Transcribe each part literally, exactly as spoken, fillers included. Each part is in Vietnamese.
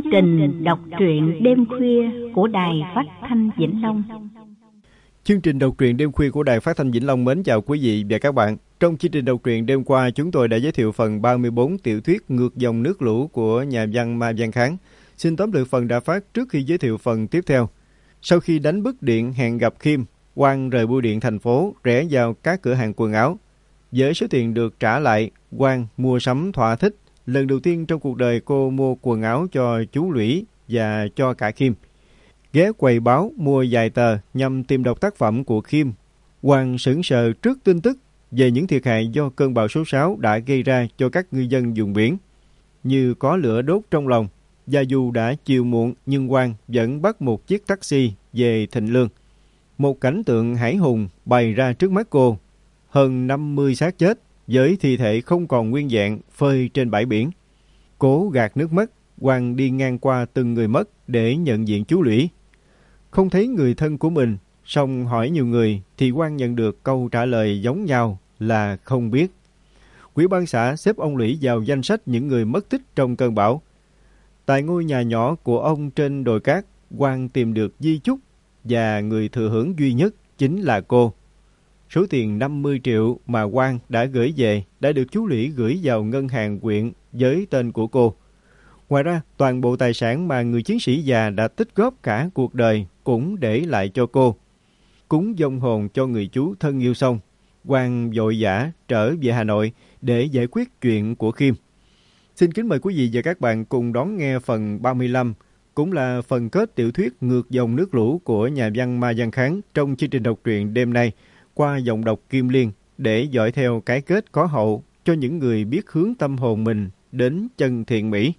trình đọc truyện đêm khuya của Đài Phát thanh Vĩnh Long. Chương trình đọc truyện đêm khuya của Đài Phát thanh Vĩnh Long mến chào quý vị và các bạn. Trong chương trình đọc truyện đêm qua, chúng tôi đã giới thiệu phần ba mươi bốn tiểu thuyết Ngược dòng nước lũ của nhà văn Ma Văn Kháng. Xin tóm lược phần đã phát trước khi giới thiệu phần tiếp theo. Sau khi đánh bức điện hẹn gặp Khiêm, Quang rời bưu điện thành phố, rẽ vào các cửa hàng quần áo. Với số tiền được trả lại, Quang mua sắm thỏa thích. Lần đầu tiên trong cuộc đời cô mua quần áo cho chú Lũy và cho cả Khiêm. Ghé quầy báo mua vài tờ nhằm tìm đọc tác phẩm của Khiêm. Quang sững sờ trước tin tức về những thiệt hại do cơn bão số sáu đã gây ra cho các ngư dân vùng biển. Như có lửa đốt trong lòng, và dù đã chiều muộn nhưng Quang vẫn bắt một chiếc taxi về Thịnh Lương. Một cảnh tượng hãi hùng bày ra trước mắt cô. Hơn năm mươi xác chết với thi thể không còn nguyên vẹn phơi trên bãi biển. Cố gạt nước mắt, Quang đi ngang qua từng người mất để nhận diện chú Lũy. Không thấy người thân của mình, song hỏi nhiều người thì Quang nhận được câu trả lời giống nhau là không biết. Ủy ban xã xếp ông Lũy vào danh sách những người mất tích trong cơn bão. Tại ngôi nhà nhỏ của ông trên đồi cát, Quang tìm được di chúc và người thừa hưởng duy nhất chính là cô. Số tiền năm mươi triệu mà Quang đã gửi về đã được chú Lũy gửi vào ngân hàng huyện với tên của cô. Ngoài ra, toàn bộ tài sản mà người chiến sĩ già đã tích góp cả cuộc đời cũng để lại cho cô. Cúng vong hồn cho người chú thân yêu xong, Quang vội vã trở về Hà Nội để giải quyết chuyện của Khiêm. Xin kính mời quý vị và các bạn cùng đón nghe phần ba mươi lăm, cũng là phần kết tiểu thuyết Ngược dòng nước lũ của nhà văn Ma Văn Kháng trong chương trình đọc truyện đêm nay qua giọng đọc Kim Liên để dõi theo cái kết có hậu cho những người biết hướng tâm hồn mình đến chân thiện mỹ.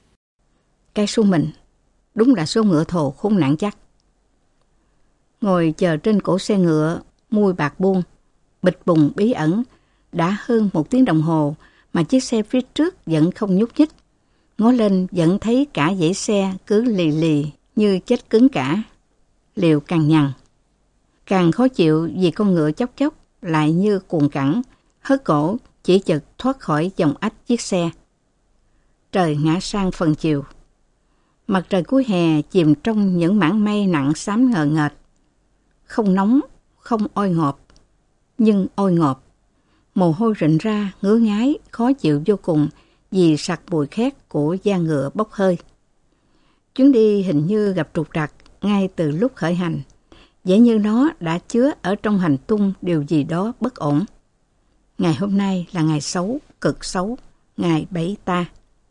Cái số mình, đúng là số ngựa thồ khốn nạn chắc. Ngồi chờ trên cổ xe ngựa, mui bạc buông, bịch bùng bí ẩn, đã hơn một tiếng đồng hồ mà chiếc xe phía trước vẫn không nhúc nhích. Ngó lên vẫn thấy cả dãy xe cứ lì lì như chết cứng cả. Liệu càng nhằn, càng khó chịu vì con ngựa chốc chốc lại như cuồng cẳng, hớt cổ chỉ chực thoát khỏi dòng ách chiếc xe. Trời ngã sang phần chiều. Mặt trời cuối hè chìm trong những mảng mây nặng xám ngờ ngợt. Không nóng, không oi ngộp, nhưng oi ngộp. Mồ hôi rịn ra, ngứa ngáy, khó chịu vô cùng vì sặc mùi khét của da ngựa bốc hơi. Chuyến đi hình như gặp trục trặc ngay từ lúc khởi hành. Dễ như nó đã chứa ở trong hành tung điều gì đó bất ổn. Ngày hôm nay là ngày xấu, cực xấu, ngày bẫy ta.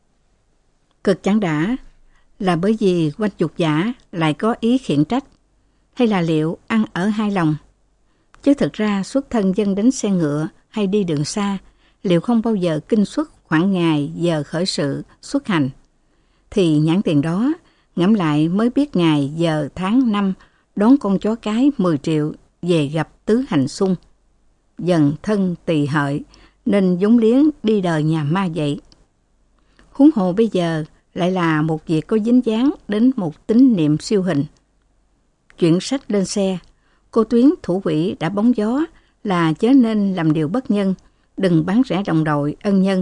Cực chẳng đã là bởi vì quanh dục giả lại có ý khiển trách, hay là liệu ăn ở hai lòng. Chứ thực ra xuất thân dân đánh xe ngựa hay đi đường xa, liệu không bao giờ kinh xuất khoảng ngày giờ khởi sự xuất hành. Thì nhãn tiền đó, ngẫm lại mới biết ngày giờ tháng năm đón con chó cái mười triệu về gặp tứ hành xung. Dần thân tỳ hợi nên vốn liếng đi đời nhà ma vậy. Huống hồ bây giờ lại là một việc có dính dáng đến một tín niệm siêu hình. Chuyển sách lên xe, cô Tuyến thủ quỹ đã bóng gió là chớ nên làm điều bất nhân, đừng bán rẻ đồng đội ân nhân.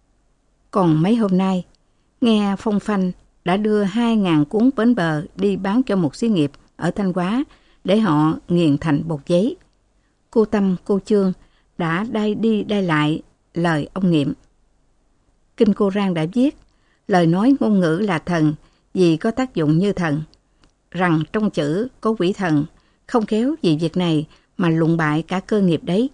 Còn mấy hôm nay, nghe phong phanh đã đưa hai ngàn cuốn bến bờ đi bán cho một xí nghiệp ở Thanh Hóa để họ nghiền thành bột giấy. Cô Tâm, cô Trương đã đai đi đai lại lời ông Nghiệm. Kinh Cô Rang đã viết, lời nói ngôn ngữ là thần vì có tác dụng như thần, rằng trong chữ có quỷ thần, không khéo vì việc này mà lụng bại cả cơ nghiệp đấy.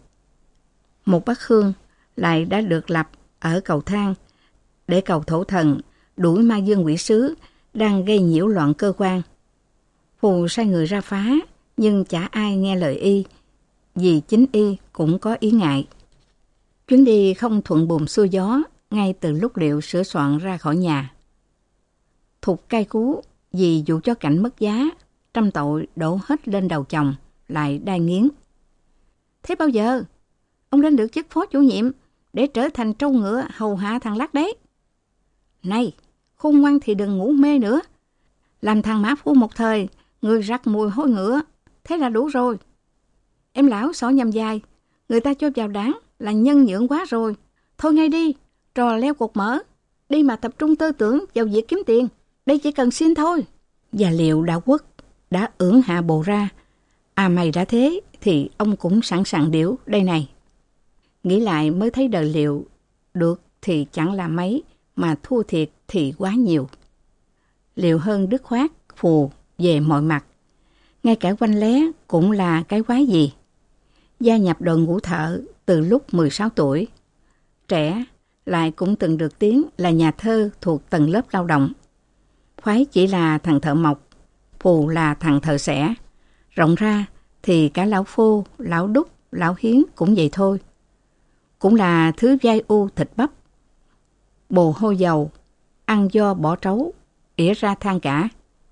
Một bát hương lại đã được lập ở cầu thang để cầu thổ thần đuổi ma dương quỷ sứ đang gây nhiễu loạn cơ quan. Phù sai người ra phá, nhưng chả ai nghe lời y, vì chính y cũng có ý ngại. Chuyến đi không thuận buồm xuôi gió ngay từ lúc Liệu sửa soạn ra khỏi nhà. Thục cay cú vì vụ cho cảnh mất giá, trăm tội đổ hết lên đầu chồng, lại đai nghiến. Thế bao giờ ông lên được chức phó chủ nhiệm để trở thành trâu ngựa hầu hạ thằng Lát đấy? Này, khôn ngoan thì đừng ngủ mê nữa. Làm thằng mã phu một thời, người rắc mùi hôi ngựa, thế là đủ rồi. Em lão xỏ nhầm dài, người ta cho vào đảng là nhân nhượng quá rồi. Thôi ngay đi, trò leo cột mở, đi mà tập trung tư tưởng vào việc kiếm tiền. đây chỉ cần xin thôi. Và Liệu đã quất, đã ưỡn hạ bộ ra. À mày đã thế, thì ông cũng sẵn sàng điểu đây này. Nghĩ lại mới thấy đời Liệu, được thì chẳng là mấy, mà thua thiệt thì quá nhiều. Liệu hơn dứt khoát, phù về mọi mặt. Ngay cả quanh lé cũng là cái quái gì. Gia nhập đội ngũ thợ từ lúc mười sáu tuổi. Trẻ lại cũng từng được tiếng là nhà thơ thuộc tầng lớp lao động. Khoái chỉ là thằng thợ mộc, phù là thằng thợ xẻ. Rộng ra thì cả lão Phô, lão Đúc, lão Hiến cũng vậy thôi. Cũng là thứ vai u thịt bắp. Bồ hôi dầu, ăn do bỏ trấu, ỉa ra than cả.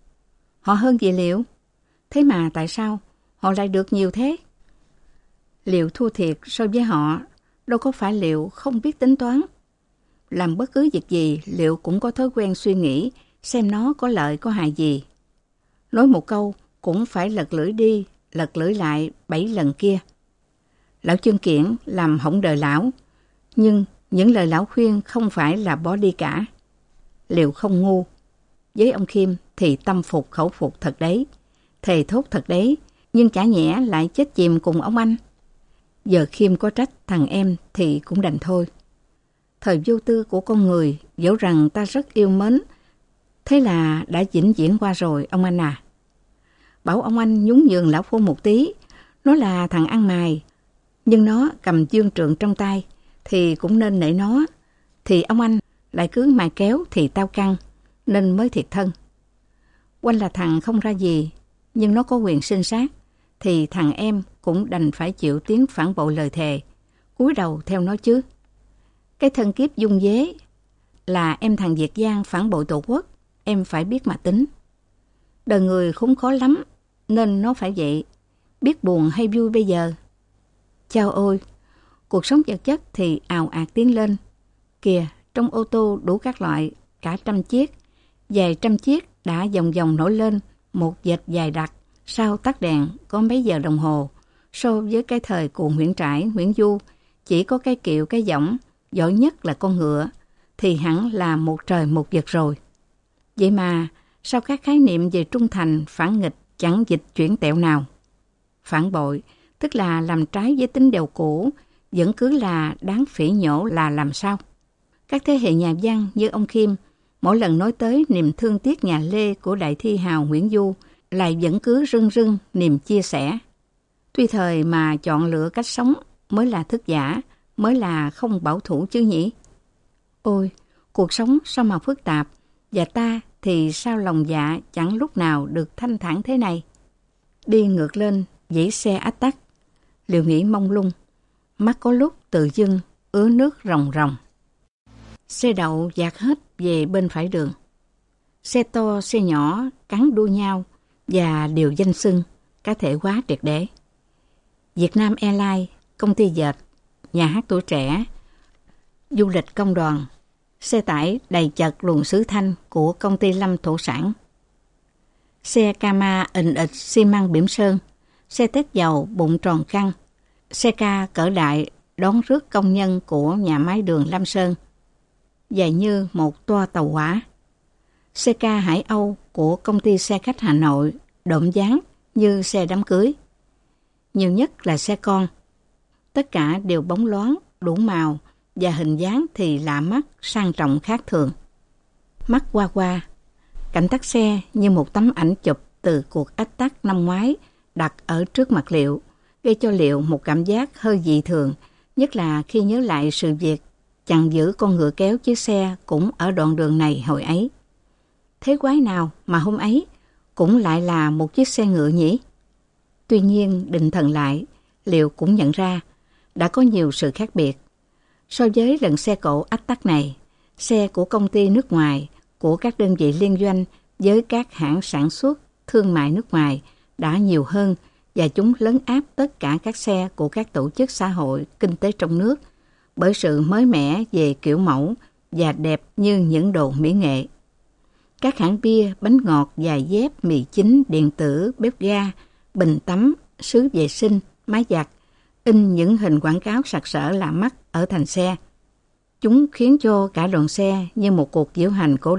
Họ hơn gì Liệu? Thế mà tại sao họ lại được nhiều thế? Liệu thua thiệt so với họ, đâu có phải Liệu không biết tính toán. Làm bất cứ việc gì, Liệu cũng có thói quen suy nghĩ xem nó có lợi có hại gì. Nói một câu cũng phải lật lưỡi đi, lật lưỡi lại bảy lần kia. Lão Chương Kiển làm hỏng đời lão, nhưng những lời lão khuyên không phải là bỏ đi cả. Liệu không ngu. Với ông Khiêm thì tâm phục khẩu phục thật đấy, thề thốt thật đấy, nhưng chả nhẽ lại chết chìm cùng ông anh. Giờ Khiêm có trách thằng em thì cũng đành thôi. Thời vô tư của con người, dẫu rằng ta rất yêu mến, thế là đã vĩnh viễn qua rồi ông anh à. Bảo ông anh nhún nhường lão Phô một tí, nó là thằng ăn mày, nhưng nó cầm dương trượng trong tay thì cũng nên nể nó. Thì ông anh lại cứ mài kéo thì tao căng, nên mới thiệt thân. Oanh là thằng không ra gì, nhưng nó có quyền sinh sát, thì thằng em cũng đành phải chịu tiếng phản bội lời thề, cúi đầu theo nó chứ. Cái thân kiếp dung dế là em thằng Việt Giang phản bội tổ quốc, em phải biết mà tính. Đời người khốn khó lắm, nên nó phải vậy. Biết buồn hay vui bây giờ? Chao ôi, cuộc sống vật chất thì ào ạt tiến lên. Kìa, trong ô tô đủ các loại, cả trăm chiếc, vài trăm chiếc đã vòng vòng nổi lên, một dệt dài đặc, sau tắt đèn có mấy giờ đồng hồ. So với cái thời cụ Nguyễn Trãi, Nguyễn Du, chỉ có cái kiệu cái võng, giỏi nhất là con ngựa, thì hẳn là một trời một vực rồi. Vậy mà, sao các khái niệm về trung thành, phản nghịch chẳng dịch chuyển tẹo nào? Phản bội, tức là làm trái với tính đều cũ, vẫn cứ là đáng phỉ nhổ là làm sao? Các thế hệ nhà văn như ông Khiêm, mỗi lần nói tới niềm thương tiếc nhà Lê của đại thi hào Nguyễn Du, lại vẫn cứ rưng rưng niềm chia sẻ. Tuy thời mà chọn lựa cách sống mới là thức giả, mới là không bảo thủ chứ nhỉ? Ôi, cuộc sống sao mà phức tạp, và ta thì sao lòng dạ chẳng lúc nào được thanh thản thế này? Đi ngược lên, dãy xe ách tắc, Liệu nghĩ mông lung, mắt có lúc tự dưng ứa nước ròng ròng. Xe đậu dạt hết về bên phải đường. Xe to, xe nhỏ cắn đua nhau và đều danh xưng cá thể hóa triệt để. Vietnam Airlines, công ty dệt, nhà hát tuổi trẻ, du lịch công đoàn, xe tải đầy chật luồng xứ thanh của công ty Lâm Thổ Sản, xe Kama ình ịch xi măng Bỉm Sơn, xe tét dầu bụng tròn căng, xe ca cỡ đại đón rước công nhân của nhà máy đường Lam Sơn, dài như một toa tàu hỏa, xe ca Hải Âu của công ty xe khách Hà Nội độm dáng như xe đám cưới. Nhiều nhất là xe con. Tất cả đều bóng loáng, đủ màu và hình dáng thì lạ mắt, sang trọng khác thường. Mắt qua qua, cảnh tắc xe như một tấm ảnh chụp từ cuộc ách tắc năm ngoái đặt ở trước mặt Liệu, gây cho Liệu một cảm giác hơi dị thường, nhất là khi nhớ lại sự việc chặn giữ con ngựa kéo chiếc xe cũng ở đoạn đường này hồi ấy. Thế quái nào mà hôm ấy cũng lại là một chiếc xe ngựa nhỉ? Tuy nhiên định thần lại, Liệu cũng nhận ra đã có nhiều sự khác biệt. So với lần xe cộ ách tắc này, xe của công ty nước ngoài, của các đơn vị liên doanh với các hãng sản xuất, thương mại nước ngoài đã nhiều hơn và chúng lấn áp tất cả các xe của các tổ chức xã hội, kinh tế trong nước bởi sự mới mẻ về kiểu mẫu và đẹp như những đồ mỹ nghệ. Các hãng bia, bánh ngọt, giày dép, mì chính, điện tử, bếp ga, bình tắm, sứ vệ sinh, máy giặt, in những hình quảng cáo sặc sỡ lạ mắt ở thành xe. Chúng khiến cho cả đoàn xe như một cuộc diễu hành cổ động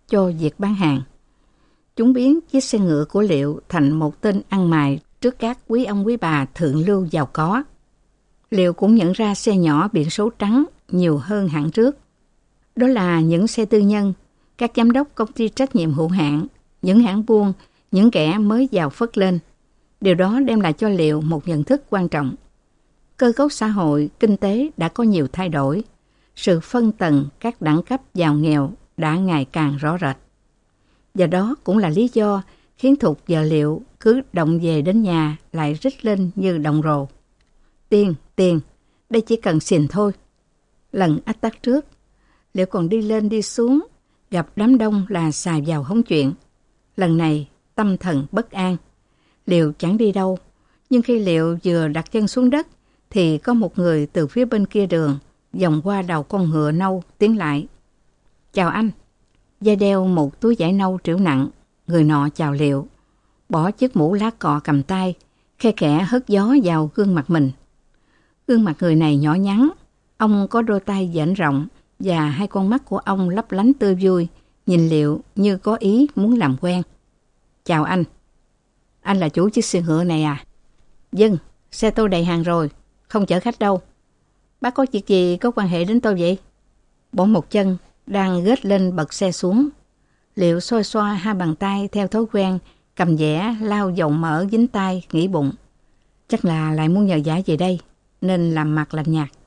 cho việc bán hàng. Chúng biến chiếc xe ngựa của Liệu thành một tên ăn mày trước các quý ông quý bà thượng lưu giàu có. Liệu cũng nhận ra xe nhỏ biển số trắng nhiều hơn hãng trước. Đó là những xe tư nhân, các giám đốc công ty trách nhiệm hữu hạn, những hãng buôn, những kẻ mới giàu phất lên. Điều đó đem lại cho Liệu một nhận thức quan trọng. Cơ cấu xã hội, kinh tế đã có nhiều thay đổi. Sự phân tầng các đẳng cấp giàu nghèo đã ngày càng rõ rệt. Và đó cũng là lý do khiến Thục vợ Liệu cứ động về đến nhà lại rít lên như đồng rồ. Tiền, tiền, đây chỉ cần xìn thôi. Lần ách tắc trước, Liệu còn đi lên đi xuống, gặp đám đông là xài vào hóng chuyện. Lần này, tâm thần bất an. Liệu chẳng đi đâu, nhưng khi Liệu vừa đặt chân xuống đất, thì có một người từ phía bên kia đường, vòng qua đầu con ngựa nâu, tiến lại. Chào anh. Da đeo một túi vải nâu trĩu nặng, người nọ chào Liệu, bỏ chiếc mũ lá cọ cầm tay, khe khẽ hất gió vào gương mặt mình. Gương mặt người này nhỏ nhắn, ông có đôi tay dễn rộng và hai con mắt của ông lấp lánh tươi vui, nhìn Liệu như có ý muốn làm quen. Chào anh. Anh là chủ chiếc xe ngựa này à? Vâng, xe tôi đầy hàng rồi, không chở khách đâu. Bác có việc gì có quan hệ đến tôi vậy? Bỏ một chân, đang gết lên bật xe xuống. Liệu xoa xoa hai bàn tay theo thói quen, cầm dẻ, lau dầu mỡ dính tay, nghĩ bụng. Chắc là lại muốn nhờ vả về đây, nên làm mặt lạnh nhạt.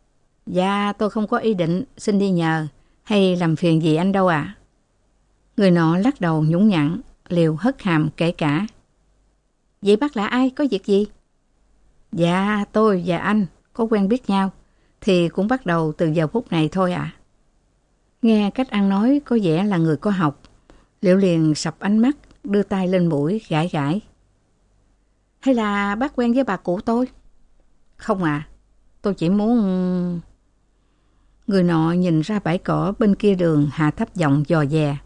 Dạ, tôi không có ý định xin đi nhờ, hay làm phiền gì anh đâu ạ. À? Người nọ lắc đầu nhún nhặn, Liệu hất hàm kể cả. Vậy bác là ai, có việc gì? Dạ, tôi và anh có quen biết nhau, thì cũng bắt đầu từ giờ phút này thôi ạ. À. Nghe cách ăn nói có vẻ là người có học, Liệu liền sập ánh mắt, đưa tay lên mũi, gãi gãi. Hay là bác quen với bà cụ tôi? Không à, tôi chỉ muốn... Người nọ nhìn ra bãi cỏ bên kia đường, hạ thấp giọng dò dè.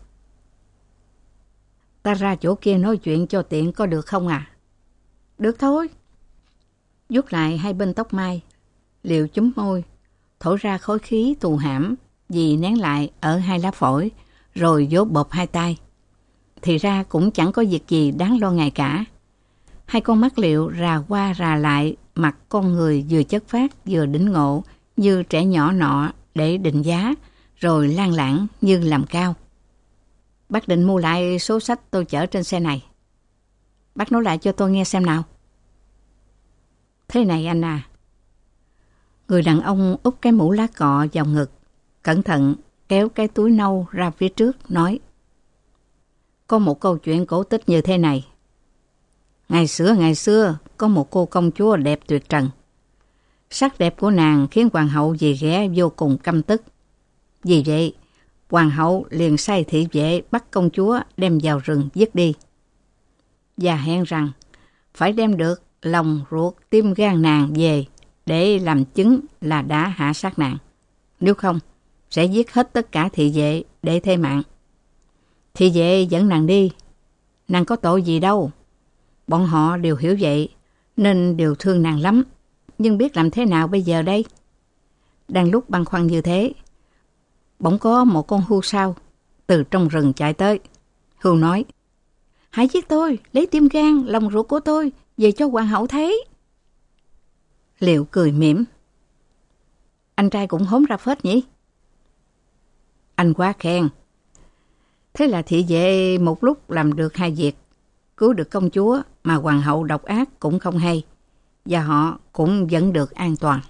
Ta ra chỗ kia nói chuyện cho tiện có được không à? Được thôi. Vuốt lại hai bên tóc mai, Liệu chúm môi, thổi ra khói khí tù hãm vì nén lại ở hai lá phổi, rồi vỗ bộp hai tay. Thì ra cũng chẳng có việc gì đáng lo ngại cả. Hai con mắt Liệu rà qua rà lại mặt con người vừa chất phát vừa đỉnh ngộ như trẻ nhỏ nọ để định giá, rồi lan lãng như làm cao. Bác định mua lại số sách tôi chở trên xe này. Bác nói lại cho tôi nghe xem nào. Thế này anh à. Người đàn ông úp cái mũ lá cọ vào ngực, cẩn thận kéo cái túi nâu ra phía trước, nói. Có một câu chuyện cổ tích như thế này. Ngày xưa ngày xưa có một cô công chúa đẹp tuyệt trần. Sắc đẹp của nàng khiến hoàng hậu dì ghẻ vô cùng căm tức. Vì vậy, hoàng hậu liền sai thị vệ bắt công chúa đem vào rừng giết đi. Và hẹn rằng phải đem được lòng ruột tim gan nàng về để làm chứng là đã hạ sát nàng. Nếu không, sẽ giết hết tất cả thị vệ để thế mạng. Thị vệ dẫn nàng đi. Nàng có tội gì đâu. Bọn họ đều hiểu vậy, nên đều thương nàng lắm. Nhưng biết làm thế nào bây giờ đây? Đang lúc băn khoăn như thế, bỗng có một con hươu sao từ trong rừng chạy tới. Hươu nói, hãy giết tôi, lấy tim gan, lòng ruột của tôi về cho hoàng hậu thấy. Liệu cười mỉm. Anh trai cũng hống ra phết nhỉ? Anh quá khen. Thế là thị vệ một lúc làm được hai việc. Cứu được công chúa mà hoàng hậu độc ác cũng không hay. Và họ cũng vẫn được an toàn.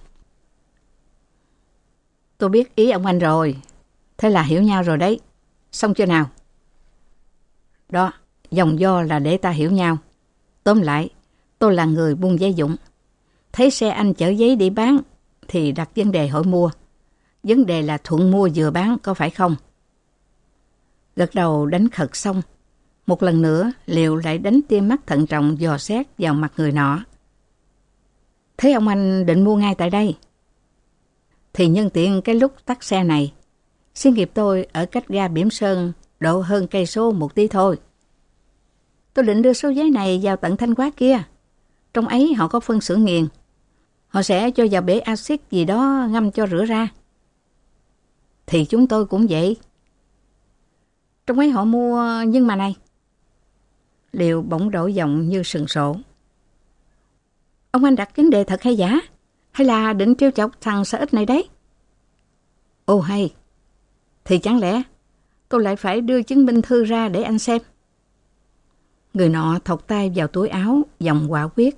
Tôi biết ý ông anh rồi. Thế là hiểu nhau rồi đấy. Xong chưa nào? Đó, dòng do là để ta hiểu nhau. Tóm lại, tôi là người buôn giấy dụng. Thấy xe anh chở giấy đi bán thì đặt vấn đề hỏi mua. Vấn đề là thuận mua vừa bán có phải không? Gật đầu đánh khật xong. Một lần nữa, Liệu lại đánh tia mắt thận trọng dò xét vào mặt người nọ. Thế ông anh định mua ngay tại đây? Thì nhân tiện cái lúc tắt xe này, xí nghiệp tôi ở cách ga Bỉm Sơn độ hơn cây số một tí thôi. Tôi định đưa số giấy này vào tận Thanh Hóa kia. Trong ấy họ có phân xưởng nghiền. Họ sẽ cho vào bể axit gì đó ngâm cho rửa ra. Thì chúng tôi cũng vậy. Trong ấy họ mua nhưng mà này. Liệu bỗng đổi giọng như sừng sộ. Ông anh đặt vấn đề thật hay giả? Hay là định trêu chọc thằng sợ ích này đấy? Ồ hay. Thì chẳng lẽ tôi lại phải đưa chứng minh thư ra để anh xem? Người nọ thọc tay vào túi áo, giọng quả quyết.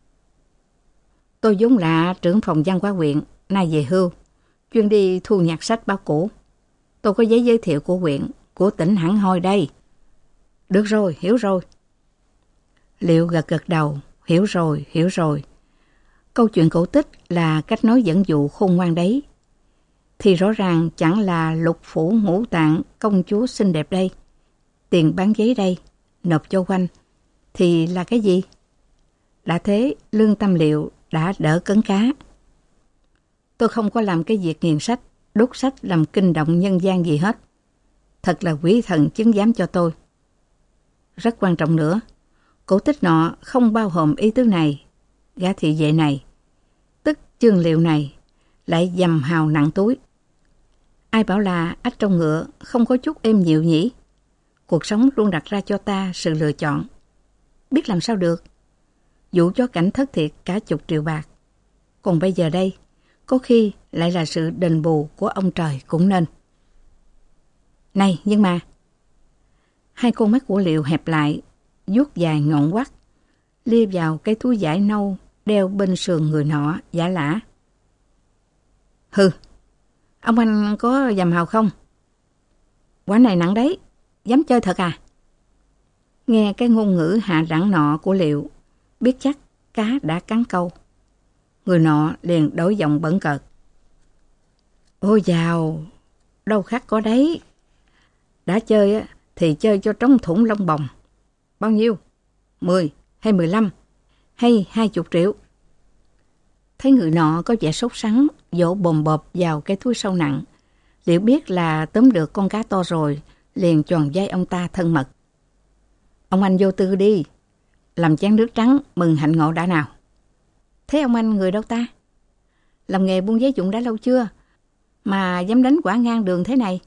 Tôi vốn là trưởng phòng văn hóa huyện, nay về hưu, chuyên đi thu nhặt sách báo cũ. Tôi có giấy giới thiệu của huyện, của tỉnh hẳn hoi đây. Được rồi, hiểu rồi. Liệu gật gật đầu, hiểu rồi, hiểu rồi. Câu chuyện cổ tích là cách nói dẫn dụ khôn ngoan đấy. Thì rõ ràng chẳng là lục phủ ngũ tạng công chúa xinh đẹp đây. Tiền bán giấy đây, nộp cho Oanh. Thì là cái gì? Đã thế, lương tâm Liệu đã đỡ cấn cá. Tôi không có làm cái việc nghiền sách, đốt sách làm kinh động nhân gian gì hết. Thật là quý thần chứng giám cho tôi. Rất quan trọng nữa, cổ tích nọ không bao gồm ý tứ này. Gã thị vệ này, tức Chương Liệu này, lại dầm hào nặng túi. Ai bảo là ách trong ngựa không có chút êm dịu nhỉ? Cuộc sống luôn đặt ra cho ta sự lựa chọn. Biết làm sao được? Dụ cho cảnh thất thiệt cả chục triệu bạc. Còn bây giờ đây, có khi lại là sự đền bù của ông trời cũng nên. Này, nhưng mà... Hai con mắt của Liệu hẹp lại, vuốt dài ngọn quắt, lia vào cái túi vải nâu đeo bên sườn người nọ, giả lả. Hừ, ông anh có dầm hào không? Quả này nặng đấy, dám chơi thật à? Nghe cái ngôn ngữ hạ đẳng nọ của Liệu, biết chắc cá đã cắn câu. Người nọ liền đổi giọng bẩn cợt. Ôi dào, đâu khác có đấy. Đã chơi thì chơi cho trống thủng lông bồng. Bao nhiêu? Mười hay mười lăm? Hay hai chục triệu? Thấy người nọ có vẻ sốt sắng, vỗ bồm bộp vào cái túi sâu nặng. Liệu biết là tóm được con cá to rồi, liền tròn vai ông ta thân mật. Ông anh vô tư đi, làm chén nước trắng mừng hạnh ngộ đã nào. Thế ông anh người đâu ta? Làm nghề buôn giấy vụn đã lâu chưa, mà dám đánh quả ngang đường thế này?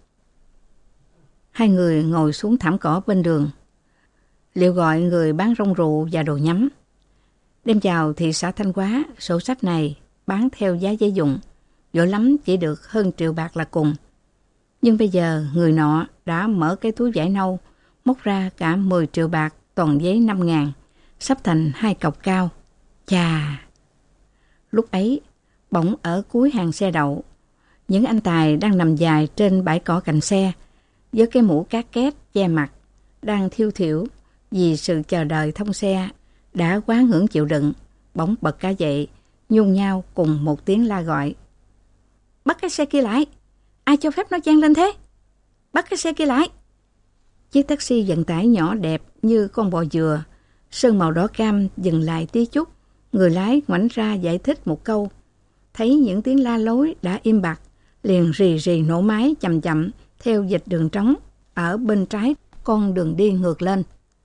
Hai người ngồi xuống thảm cỏ bên đường. Liệu gọi người bán rong rượu và đồ nhắm. Đem vào thị xã Thanh Hóa, sổ sách này bán theo giá giấy vụn, dỗ lắm chỉ được hơn triệu bạc là cùng. Nhưng bây giờ người nọ đã mở cái túi vải nâu, móc ra cả mười triệu bạc toàn giấy năm ngàn, sắp thành hai cọc cao. Chà! Lúc ấy, bỗng ở cuối hàng xe đậu, những anh tài đang nằm dài trên bãi cỏ cạnh xe, với cái mũ cát két che mặt, đang thiêu thiểu vì sự chờ đợi thông xe đã quá ngưỡng chịu đựng, bỗng bật cả dậy, nhung nhau cùng một tiếng la gọi. Bắt cái xe kia lại! Ai cho phép nó chen lên thế? Bắt cái xe kia lại! Chiếc taxi vận tải nhỏ đẹp như con bò dừa, sơn màu đỏ cam dừng lại tí chút, người lái ngoảnh ra giải thích một câu. Thấy những tiếng la lối đã im bặt, liền rì rì nổ máy chậm chậm theo dịch đường trống ở bên trái con đường đi ngược lên.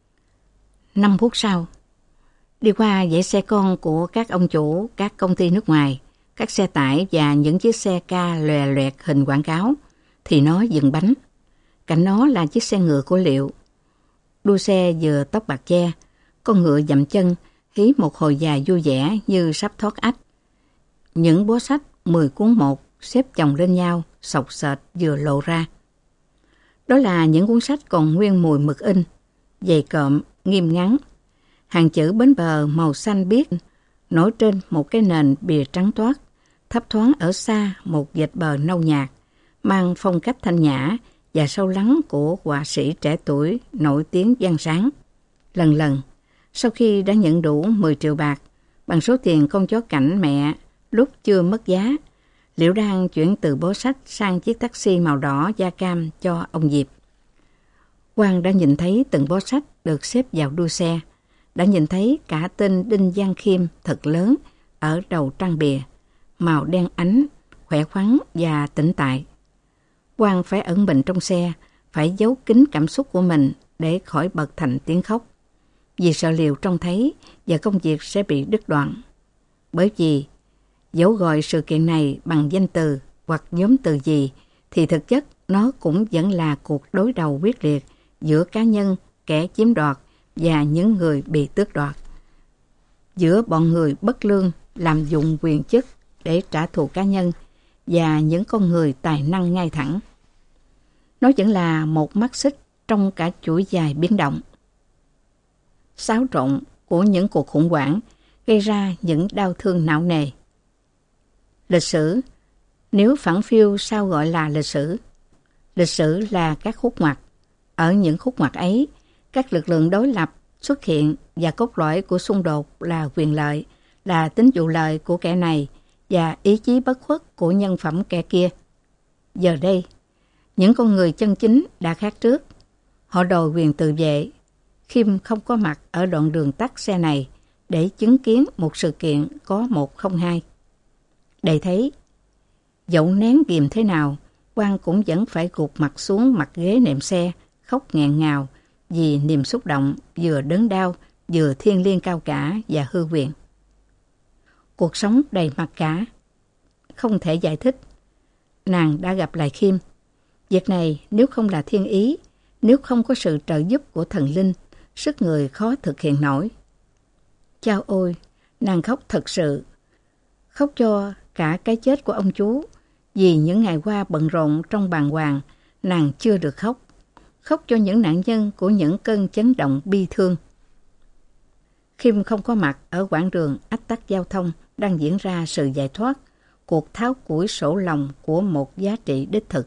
Năm phút sau, đi qua dãy xe con của các ông chủ, các công ty nước ngoài, các xe tải và những chiếc xe ca lòe loẹt hình quảng cáo, thì nó dừng bánh. Cạnh nó là chiếc xe ngựa của Liệu. Đuôi xe vừa tóc bạc che, con ngựa dậm chân, hí một hồi dài vui vẻ như sắp thoát ách. Những bó sách mười cuốn một xếp chồng lên nhau, sộc sệt vừa lộ ra. Đó là những cuốn sách còn nguyên mùi mực in, dày cộm, nghiêm ngắn. Hàng chữ bến bờ màu xanh biếc nổi trên một cái nền bìa trắng toát, thấp thoáng ở xa một vệt bờ nâu nhạt, mang phong cách thanh nhã và sâu lắng của họa sĩ trẻ tuổi nổi tiếng văn sáng. Lần lần, sau khi đã nhận đủ mười triệu bạc, bằng số tiền con chó cảnh mẹ lúc chưa mất giá, Liễu đang chuyển từ bó sách sang chiếc taxi màu đỏ da cam cho ông Diệp. Quang đã nhìn thấy từng bó sách được xếp vào đuôi xe, đã nhìn thấy cả tên Đinh Giang Khiêm thật lớn ở đầu trang bìa, màu đen ánh, khỏe khoắn và tĩnh tại. Quang phải ẩn mình trong xe, phải giấu kín cảm xúc của mình để khỏi bật thành tiếng khóc, vì sợ Liễu trông thấy và công việc sẽ bị đứt đoạn. Bởi vì dẫu gọi sự kiện này bằng danh từ hoặc nhóm từ gì, thì thực chất nó cũng vẫn là cuộc đối đầu quyết liệt giữa cá nhân, kẻ chiếm đoạt và những người bị tước đoạt. Giữa bọn người bất lương làm dụng quyền chức để trả thù cá nhân và những con người tài năng ngay thẳng. Nó vẫn là một mắt xích trong cả chuỗi dài biến động. Xáo trộn của những cuộc khủng hoảng gây ra những đau thương não nề. Lịch sử, nếu phản phiu sao gọi là lịch sử? Lịch sử là các khúc ngoặt. Ở những khúc ngoặt ấy, các lực lượng đối lập xuất hiện và cốt lõi của xung đột là quyền lợi, là tính vụ lợi của kẻ này và ý chí bất khuất của nhân phẩm kẻ kia. Giờ đây, những con người chân chính đã khác trước. Họ đòi quyền tự vệ. Khiêm không có mặt ở đoạn đường tắt xe này để chứng kiến một sự kiện có một không hai. Để thấy, dẫu nén ghìm thế nào, Quang cũng vẫn phải gục mặt xuống mặt ghế nệm xe, khóc nghẹn ngào vì niềm xúc động vừa đớn đau, vừa thiêng liêng cao cả và hư quyền. Cuộc sống đầy mặc cả, không thể giải thích. Nàng đã gặp lại Khiêm. Việc này nếu không là thiên ý, nếu không có sự trợ giúp của thần linh, sức người khó thực hiện nổi. Chao ôi, nàng khóc thật sự. Khóc cho cả cái chết của ông chú. Vì những ngày qua bận rộn trong bàng hoàng, nàng chưa được khóc. Khóc cho những nạn nhân của những cơn chấn động bi thương. Khiêm không có mặt ở quãng đường ách tắc giao thông đang diễn ra sự giải thoát, cuộc tháo củi sổ lòng của một giá trị đích thực.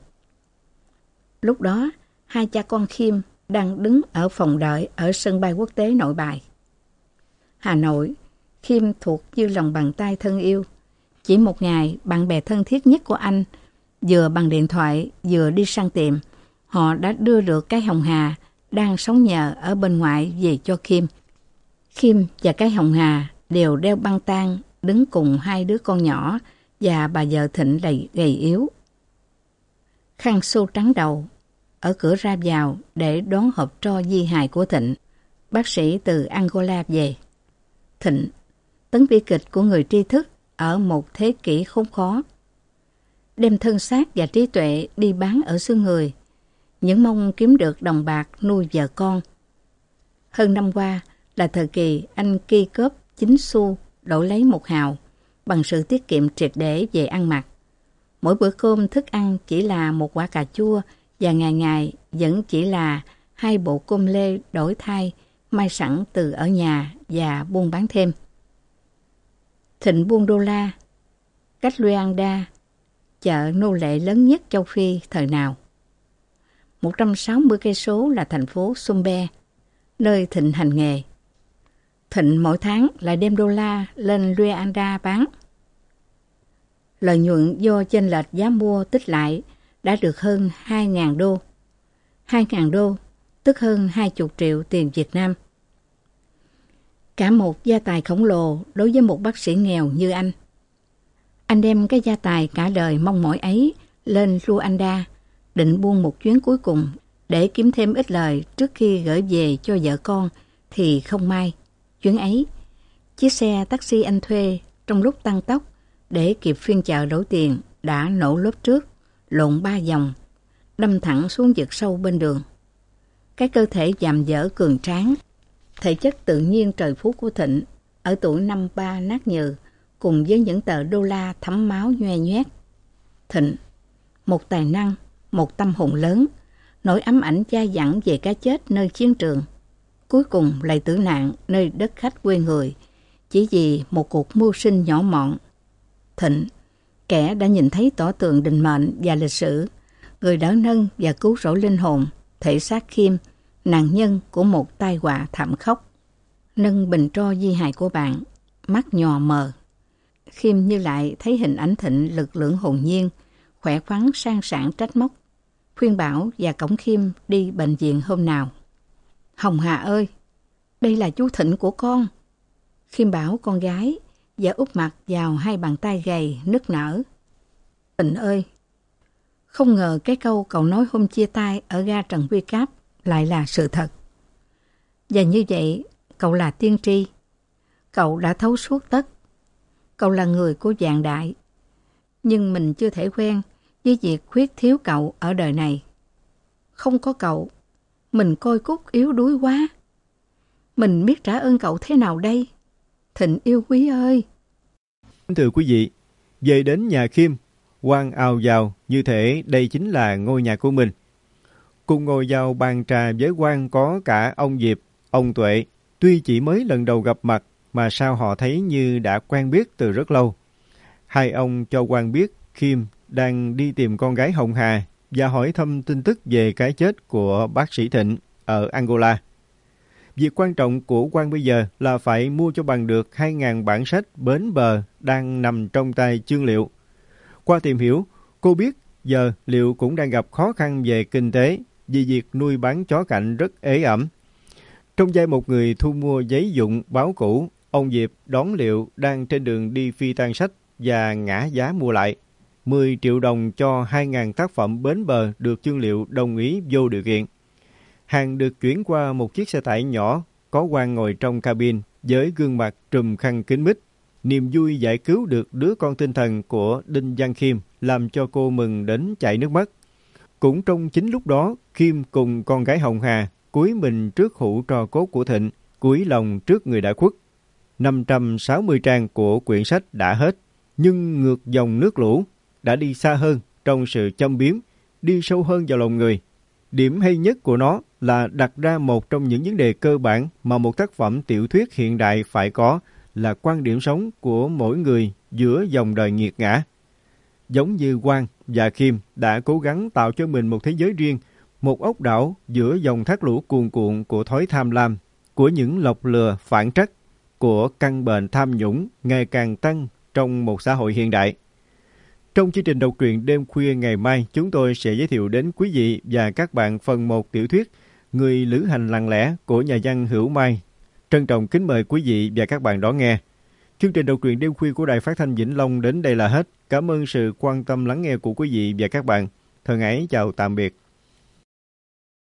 Lúc đó, hai cha con Khiêm đang đứng ở phòng đợi ở sân bay quốc tế Nội Bài. Hà Nội, Khiêm thuộc như lòng bàn tay thân yêu. Chỉ một ngày, bạn bè thân thiết nhất của anh, vừa bằng điện thoại, vừa đi săn tìm, họ đã đưa được cái Hồng Hà đang sống nhờ ở bên ngoại về cho Khiêm. Khiêm và cái Hồng Hà đều đeo băng tang, đứng cùng hai đứa con nhỏ và bà vợ Thịnh đầy gầy yếu. Khăn xô trắng đầu, ở cửa ra vào để đón hộp tro di hài của Thịnh, bác sĩ từ Angola về. Thịnh, tấn bi kịch của người tri thức ở một thế kỷ khốn khó. Đem thân xác và trí tuệ đi bán ở xứ người, những mong kiếm được đồng bạc nuôi vợ con. Hơn năm qua là thời kỳ anh ki cóp chín xu đổi lấy một hào bằng sự tiết kiệm triệt để về ăn mặc. Mỗi bữa cơm thức ăn chỉ là một quả cà chua và ngày ngày vẫn chỉ là hai bộ cơm lê đổi thay may sẵn từ ở nhà và buôn bán thêm. Thịnh buôn đô la, cách Luanda, chợ nô lệ lớn nhất châu Phi thời nào. một trăm sáu mươi cây số là thành phố Sumbe, nơi Thịnh hành nghề. Thịnh mỗi tháng lại đem đô la lên Luanda bán. Lợi nhuận do chênh lệch giá mua tích lại đã được hơn hai nghìn đô. hai nghìn đô, tức hơn hai mươi triệu tiền Việt Nam. Cả một gia tài khổng lồ đối với một bác sĩ nghèo như anh. Anh đem cái gia tài cả đời mong mỏi ấy lên Luanda, định buôn một chuyến cuối cùng để kiếm thêm ít lời trước khi gửi về cho vợ con, thì không may. Chuyến ấy, chiếc xe taxi anh thuê trong lúc tăng tốc để kịp phiên chợ đổi tiền đã nổ lốp trước, lộn ba vòng, đâm thẳng xuống vực sâu bên đường. Cái cơ thể dàm dở cường tráng, thể chất tự nhiên trời phú của Thịnh, ở tuổi năm ba nát nhừ, cùng với những tờ đô la thấm máu nhoe nhoét. Thịnh, một tài năng, một tâm hồn lớn, nỗi ám ảnh dai dẳng về cái chết nơi chiến trường, cuối cùng lại tử nạn nơi đất khách quê người, chỉ vì một cuộc mưu sinh nhỏ mọn. Thịnh, kẻ đã nhìn thấy tỏ tường định mệnh và lịch sử, người đỡ nâng và cứu rỗi linh hồn, thể xác Khiêm, nạn nhân của một tai họa thảm khốc. Nâng bình tro di hài của bạn, mắt nhò mờ. Khiêm như lại thấy hình ảnh Thịnh lực lưỡng hồn nhiên, khỏe khoắn sang sảng trách móc, khuyên bảo và cõng Khiêm đi bệnh viện hôm nào. Hồng Hà ơi, đây là chú Thịnh của con. Khiêm bảo con gái và úp mặt vào hai bàn tay gầy nức nở. Thịnh ơi, không ngờ cái câu cậu nói hôm chia tay ở ga Trần Quy Cáp lại là sự thật. Và như vậy, cậu là tiên tri. Cậu đã thấu suốt tất. Cậu là người của vạn đại. Nhưng mình chưa thể quen với việc khuyết thiếu cậu ở đời này. Không có cậu, mình côi cút yếu đuối quá. Mình biết trả ơn cậu thế nào đây? Thịnh yêu quý ơi! Thưa quý vị, về đến nhà Khiêm, Quang ào vào như thể đây chính là ngôi nhà của mình. Cùng ngồi vào bàn trà với Quang có cả ông Diệp, ông Tuệ. Tuy chỉ mới lần đầu gặp mặt mà sao họ thấy như đã quen biết từ rất lâu. Hai ông cho Quang biết Khiêm đang đi tìm con gái Hồng Hà và hỏi thăm tin tức về cái chết của bác sĩ Thịnh ở Angola. Việc quan trọng của Quang bây giờ là phải mua cho bằng được hai nghìn bản sách Bến Bờ đang nằm trong tay Chương Liệu. Qua tìm hiểu, cô biết giờ Liệu cũng đang gặp khó khăn về kinh tế vì việc nuôi bán chó cảnh rất ế ẩm. Trong vai một người thu mua giấy dụng báo cũ, ông Diệp đón Liệu đang trên đường đi phi tang sách và ngã giá mua lại. mười triệu đồng cho hai nghìn tác phẩm Bến Bờ được Chương Liệu đồng ý vô điều kiện. Hàng được chuyển qua một chiếc xe tải nhỏ, có Quang ngồi trong cabin với gương mặt trùm khăn kín mít. Niềm vui giải cứu được đứa con tinh thần của Đinh Văn Khiêm làm cho cô mừng đến chảy nước mắt. Cũng trong chính lúc đó, Khiêm cùng con gái Hồng Hà cúi mình trước hũ tro cốt của Thịnh, cúi lòng trước người đã khuất. năm trăm sáu mươi trang của quyển sách đã hết, nhưng ngược dòng nước lũ đã đi xa hơn trong sự châm biếm, đi sâu hơn vào lòng người. Điểm hay nhất của nó là đặt ra một trong những vấn đề cơ bản mà một tác phẩm tiểu thuyết hiện đại phải có, là quan điểm sống của mỗi người giữa dòng đời nghiệt ngã. Giống như Quang và Khiêm đã cố gắng tạo cho mình một thế giới riêng, một ốc đảo giữa dòng thác lũ cuồn cuộn của thói tham lam, của những lọc lừa phản trắc, của căn bệnh tham nhũng ngày càng tăng trong một xã hội hiện đại. Trong chương trình đọc truyện đêm khuya ngày mai, chúng tôi sẽ giới thiệu đến quý vị và các bạn phần một tiểu thuyết Người lữ hành lặng lẽ của nhà văn Hữu Mai. Trân trọng kính mời quý vị và các bạn đón nghe. Chương trình đọc truyện đêm khuya của Đài Phát thanh Vĩnh Long đến đây là hết. Cảm ơn sự quan tâm lắng nghe của quý vị và các bạn. Thân ái chào tạm biệt.